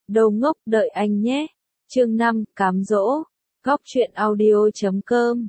Đồ ngốc đợi anh nhé. Chương 5, cám dỗ. Góc truyện audio.com.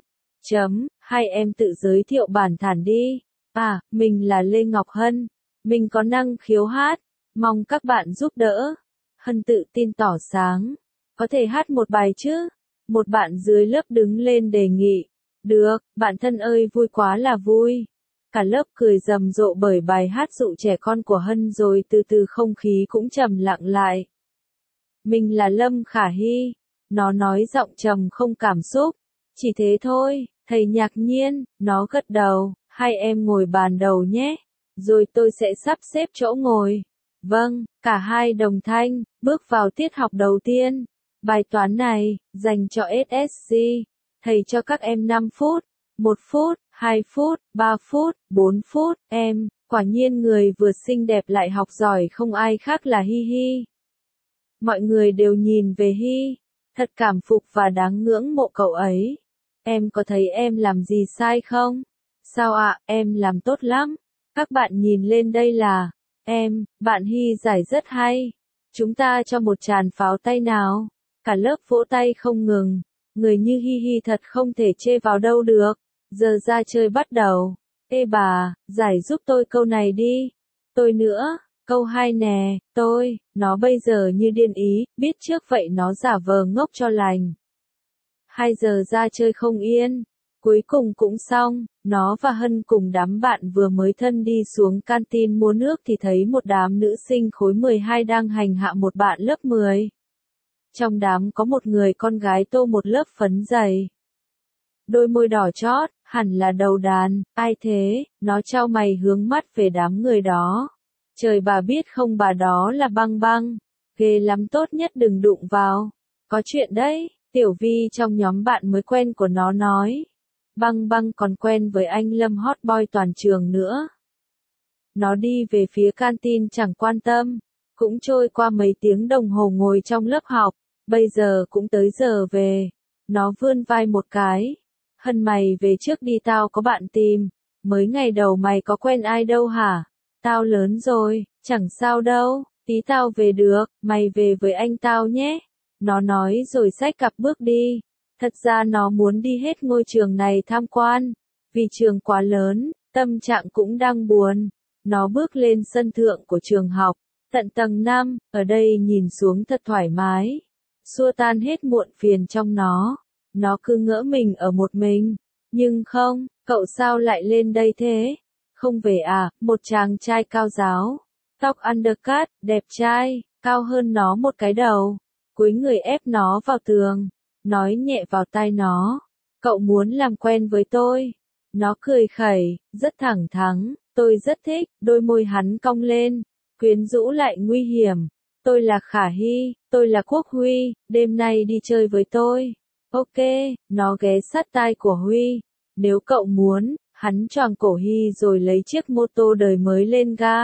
Hai em tự giới thiệu bản thản đi. Mình là Lê Ngọc Hân. Mình có năng khiếu hát. Mong các bạn giúp đỡ. Hân tự tin tỏ sáng. Có thể hát một bài chứ? Một bạn dưới lớp đứng lên đề nghị. Được, bạn thân ơi, vui quá là vui. Cả lớp cười rầm rộ bởi bài hát dụ trẻ con của Hân, rồi từ từ không khí cũng trầm lặng lại. Mình là Lâm Khả Hy. Nó nói giọng trầm không cảm xúc. Chỉ thế thôi, thầy ngạc nhiên, nó gật đầu, hai em ngồi bàn đầu nhé. Rồi tôi sẽ sắp xếp chỗ ngồi. Vâng, cả hai đồng thanh, bước vào tiết học đầu tiên. Bài toán này, dành cho SSC. Thầy cho các em 5 phút, 1 phút, 2 phút, 3 phút, 4 phút. Em, quả nhiên người vừa xinh đẹp lại học giỏi không ai khác là Hi Hi. Mọi người đều nhìn về Hi, thật cảm phục và đáng ngưỡng mộ cậu ấy. Em có thấy em làm gì sai không? Sao ạ, em làm tốt lắm. Các bạn nhìn lên đây là, em, bạn Hi giải rất hay. Chúng ta cho một tràng pháo tay nào. Cả lớp vỗ tay không ngừng. Người như Hi Hi thật không thể chê vào đâu được. Giờ ra chơi bắt đầu. Ê bà, giải giúp tôi câu này đi. Tôi nữa. Câu 2 nè, nó bây giờ như điên ý, biết trước vậy nó giả vờ ngốc cho lành. 2 giờ ra chơi không yên. Cuối cùng cũng xong, nó và Hân cùng đám bạn vừa mới thân đi xuống canteen mua nước thì thấy một đám nữ sinh khối 12 đang hành hạ một bạn lớp 10. Trong đám có một người con gái tô một lớp phấn dày. Đôi môi đỏ chót, hẳn là đầu đàn, ai thế, nó chau mày hướng mắt về đám người đó. Trời bà biết không, bà đó là Băng Băng. Ghê lắm, tốt nhất đừng đụng vào. Có chuyện đấy, Tiểu Vi trong nhóm bạn mới quen của nó nói. Băng Băng còn quen với anh Lâm hot boy toàn trường nữa. Nó đi về phía canteen chẳng quan tâm. Cũng trôi qua mấy tiếng đồng hồ ngồi trong lớp học. Bây giờ cũng tới giờ về. Nó vươn vai một cái. Hân, mày về trước đi, tao có bạn tìm. Mới ngày đầu mày có quen ai đâu hả? Tao lớn rồi, chẳng sao đâu, tí tao về được, mày về với anh tao nhé. Nó nói rồi xách cặp bước đi. Thật ra nó muốn đi hết ngôi trường này tham quan. Vì trường quá lớn, tâm trạng cũng đang buồn. Nó bước lên sân thượng của trường học, tận tầng 5, ở đây nhìn xuống thật thoải mái. Xua tan hết muộn phiền trong nó. Nó cứ ngỡ mình ở một mình. Nhưng không, cậu sao lại lên đây thế? Không về à? Một chàng trai cao ráo, tóc undercut, đẹp trai, cao hơn nó một cái đầu, cúi người ép nó vào tường, nói nhẹ vào tai nó, cậu muốn làm quen với tôi. Nó cười khẩy, rất thẳng thắn, tôi rất thích. Đôi môi hắn cong lên, quyến rũ lại nguy hiểm. Tôi là Khả Hy, tôi là Quốc Huy, đêm nay đi chơi với tôi. Ok, nó ghé sát tai của Huy. Nếu cậu muốn. Hắn choàng cổ Hy rồi lấy chiếc mô tô đời mới lên ga.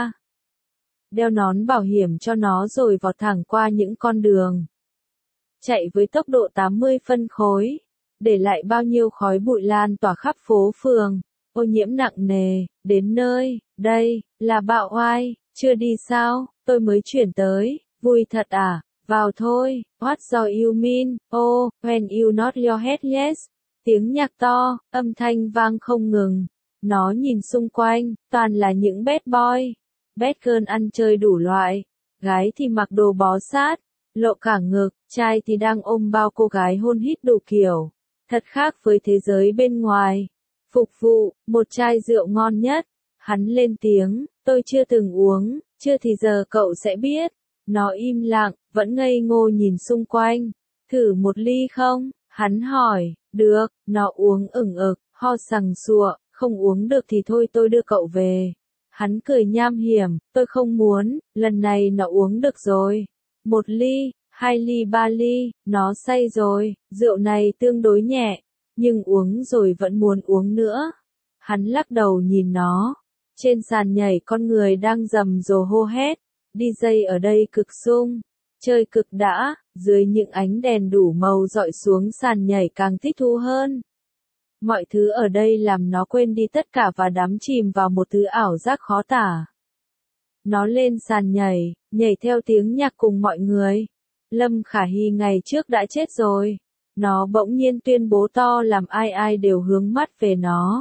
Đeo nón bảo hiểm cho nó rồi vọt thẳng qua những con đường. Chạy với tốc độ 80 phân khối. Để lại bao nhiêu khói bụi lan tỏa khắp phố phường. Ô nhiễm nặng nề, đến nơi, đây, là Bạo Oai, chưa đi sao, tôi mới chuyển tới, vui thật à, vào thôi, what do you mean, oh, when you nod your head yes. Tiếng nhạc to, âm thanh vang không ngừng. Nó nhìn xung quanh, toàn là những bad boy. Bad girl ăn chơi đủ loại. Gái thì mặc đồ bó sát, lộ cả ngực, trai thì đang ôm bao cô gái hôn hít đủ kiểu. Thật khác với thế giới bên ngoài. Phục vụ, một chai rượu ngon nhất. Hắn lên tiếng, tôi chưa từng uống, chưa thì giờ cậu sẽ biết. Nó im lặng, vẫn ngây ngô nhìn xung quanh. Thử một ly không? Hắn hỏi. Được, nó uống ửng ực, ho sằng sụa, không uống được thì thôi tôi đưa cậu về. Hắn cười nham hiểm, tôi không muốn, lần này nó uống được rồi. 1 ly, 2 ly, 3 ly, nó say rồi, rượu này tương đối nhẹ, nhưng uống rồi vẫn muốn uống nữa. Hắn lắc đầu nhìn nó. Trên sàn nhảy con người đang rầm rồ hô hét. DJ ở đây cực sung. Chơi cực đã, dưới những ánh đèn đủ màu dọi xuống sàn nhảy càng thích thú hơn. Mọi thứ ở đây làm nó quên đi tất cả và đắm chìm vào một thứ ảo giác khó tả. Nó lên sàn nhảy, nhảy theo tiếng nhạc cùng mọi người. Lâm Khả Hy ngày trước đã chết rồi. Nó bỗng nhiên tuyên bố to làm ai ai đều hướng mắt về nó.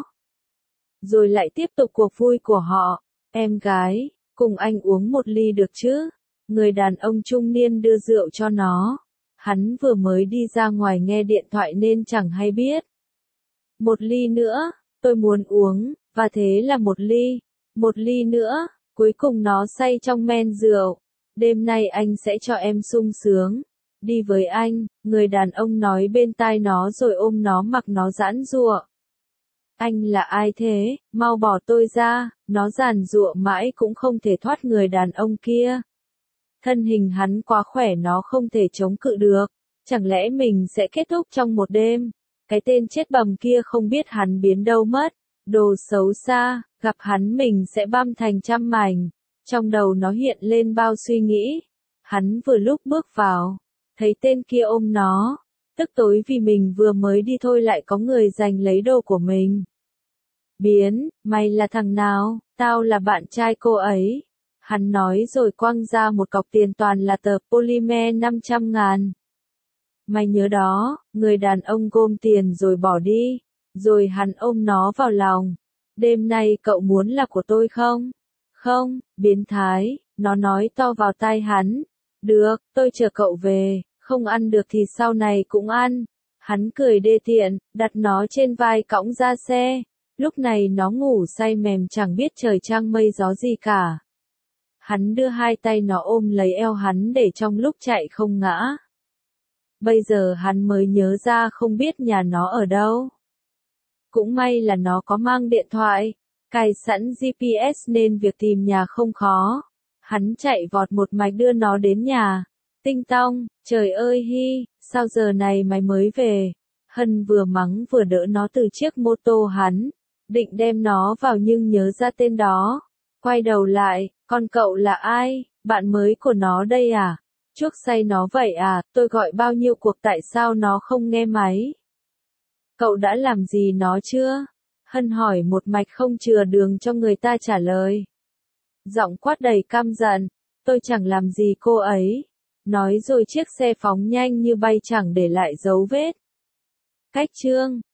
Rồi lại tiếp tục cuộc vui của họ. Em gái, cùng anh uống một ly được chứ? Người đàn ông trung niên đưa rượu cho nó. Hắn vừa mới đi ra ngoài nghe điện thoại nên chẳng hay biết. Một ly nữa, tôi muốn uống, và thế là một ly. Một ly nữa, cuối cùng nó say trong men rượu. Đêm nay anh sẽ cho em sung sướng. Đi với anh, người đàn ông nói bên tai nó rồi ôm nó mặc nó giãn giụa. Anh là ai thế, mau bỏ tôi ra, nó giàn giụa mãi cũng không thể thoát người đàn ông kia. Thân hình hắn quá khỏe nó không thể chống cự được, chẳng lẽ mình sẽ kết thúc trong một đêm. Cái tên chết bầm kia không biết hắn biến đâu mất, đồ xấu xa, gặp hắn mình sẽ băm thành trăm mảnh. Trong đầu nó hiện lên bao suy nghĩ. Hắn vừa lúc bước vào, thấy tên kia ôm nó, tức tối vì mình vừa mới đi thôi lại có người giành lấy đồ của mình. Biến, mày là thằng nào, tao là bạn trai cô ấy. Hắn nói rồi quăng ra một cọc tiền toàn là tờ polymer 500.000. Mày nhớ đó, người đàn ông gom tiền rồi bỏ đi, rồi hắn ôm nó vào lòng. Đêm nay cậu muốn là của tôi không? Không, biến thái, nó nói to vào tai hắn. Được, tôi chờ cậu về, không ăn được thì sau này cũng ăn. Hắn cười đê tiện, đặt nó trên vai cõng ra xe. Lúc này nó ngủ say mềm chẳng biết trời trăng mây gió gì cả. Hắn đưa hai tay nó ôm lấy eo hắn để trong lúc chạy không ngã. Bây giờ hắn mới nhớ ra không biết nhà nó ở đâu. Cũng may là nó có mang điện thoại, cài sẵn GPS nên việc tìm nhà không khó. Hắn chạy vọt một mạch đưa nó đến nhà. Tinh tong, trời ơi Hy, sao giờ này mày mới về? Hân vừa mắng vừa đỡ nó từ chiếc mô tô hắn, định đem nó vào nhưng nhớ ra tên đó. Quay đầu lại, con cậu là ai, bạn mới của nó đây à? Chuốc say nó vậy à, tôi gọi bao nhiêu cuộc tại sao nó không nghe máy? Cậu đã làm gì nó chưa? Hân hỏi một mạch không chừa đường cho người ta trả lời. Giọng quát đầy căm giận, tôi chẳng làm gì cô ấy. Nói rồi chiếc xe phóng nhanh như bay chẳng để lại dấu vết. Cách chương